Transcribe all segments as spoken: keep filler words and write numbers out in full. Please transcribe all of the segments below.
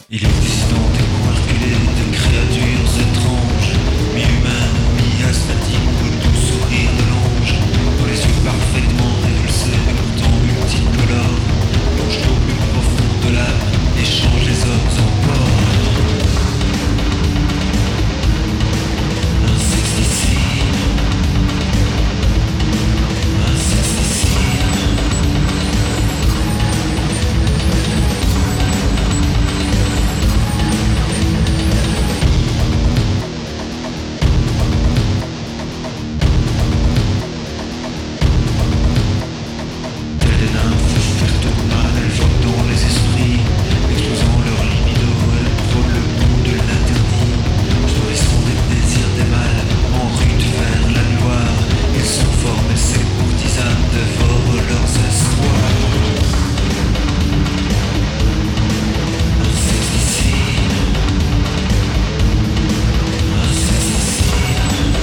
Il existe dans tes coins reculés des créatures étranges, mi-humaines, mi-asthmatiques, au doux sourire de l'ange, aux les yeux parfaitement révulsés mais pourtant multicolores, plonge-toi au plus profond de l'âme et change les hommes en porcs. Insecticide, insecticide. Telles des nymphes fertement, elles voguent dans les esprits, explosant leur libido, elles prônent le bout de l'interdit, nourrissant des désirs des mâles, en rute vers la gloire. Ils sont forts mais ces courtisanes dévorent leurs espoirs. Insecticide, insecticide.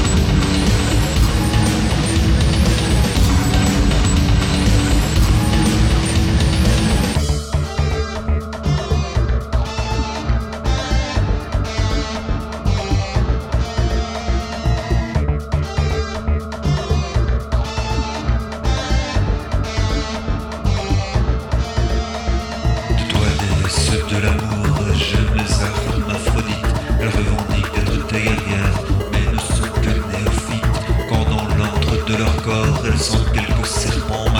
De toi des ceux de l'amour, j'aime les hermaphrodites. Elles revendiquent d'être tes guerrières, mais ne sont que néophytes. Quand dans l'antre de leur corps, elles sentent quelques serpents